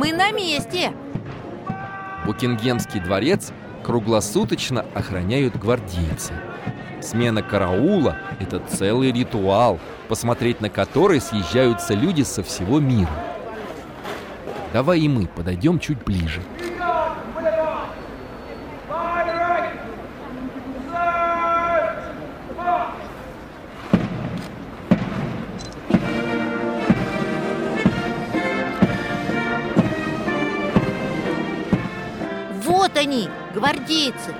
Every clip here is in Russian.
Мы на месте. Букингемский дворец круглосуточно охраняют гвардейцы. Смена караула – это целый ритуал, посмотреть на который съезжаются люди со всего мира. Давай и мы подойдем чуть ближе. Вот они, гвардейцы.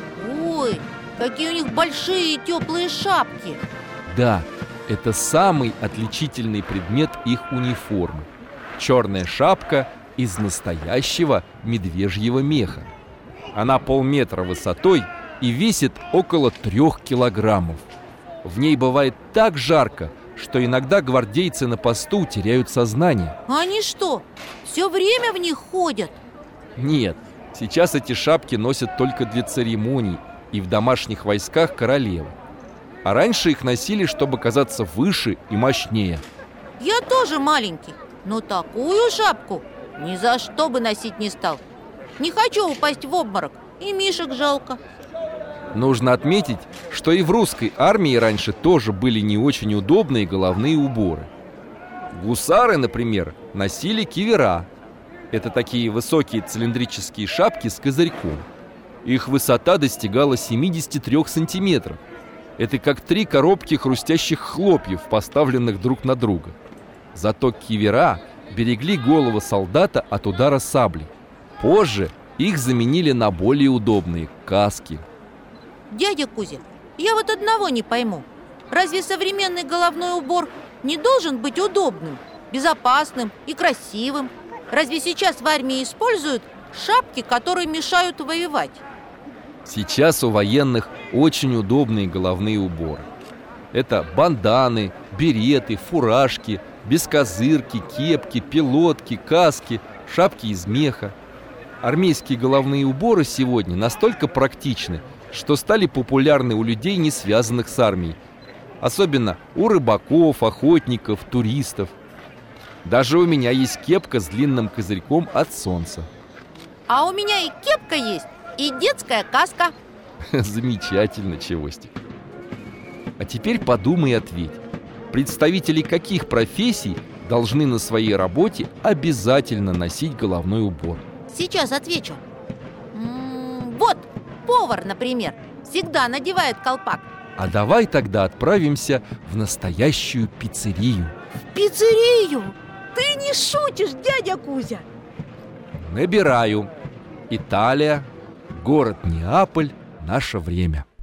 Ой, какие у них большие и теплые шапки. Да, это самый отличительный предмет их униформы. Черная шапка из настоящего медвежьего меха. Она полметра высотой и весит около 3 килограммов. В ней бывает так жарко, что иногда гвардейцы на посту теряют сознание. Они что, все время в них ходят? Нет, сейчас эти шапки носят только для церемоний и в домашних войсках королевы. А раньше их носили, чтобы казаться выше и мощнее. Я тоже маленький, но такую шапку ни за что бы носить не стал. Не хочу упасть в обморок, и мишек жалко. Нужно отметить, что и в русской армии раньше тоже были не очень удобные головные уборы. Гусары, например, носили кивера. Это такие высокие цилиндрические шапки с козырьком. Их высота достигала 73 сантиметров. Это как 3 коробки хрустящих хлопьев, поставленных друг на друга. Зато кивера берегли голову солдата от удара саблей. Позже их заменили на более удобные каски. Дядя Кузя, я вот одного не пойму. Разве современный головной убор не должен быть удобным, безопасным и красивым? Разве сейчас в армии используют шапки, которые мешают воевать? Сейчас у военных очень удобные головные уборы. Это банданы, береты, фуражки, бескозырки, кепки, пилотки, каски, шапки из меха. Армейские головные уборы сегодня настолько практичны, что стали популярны у людей, не связанных с армией. Особенно у рыбаков, охотников, туристов. Даже у меня есть кепка с длинным козырьком от солнца. А у меня и кепка есть, и детская каска. Замечательно, Чевостик. А теперь подумай и ответь. Представители каких профессий должны на своей работе обязательно носить головной убор? Сейчас отвечу. Вот, повар, например, всегда надевает колпак. А давай тогда отправимся в настоящую пиццерию. В пиццерию? Ты не шутишь, дядя Кузя? Набираю. Италия, город Неаполь, наше время.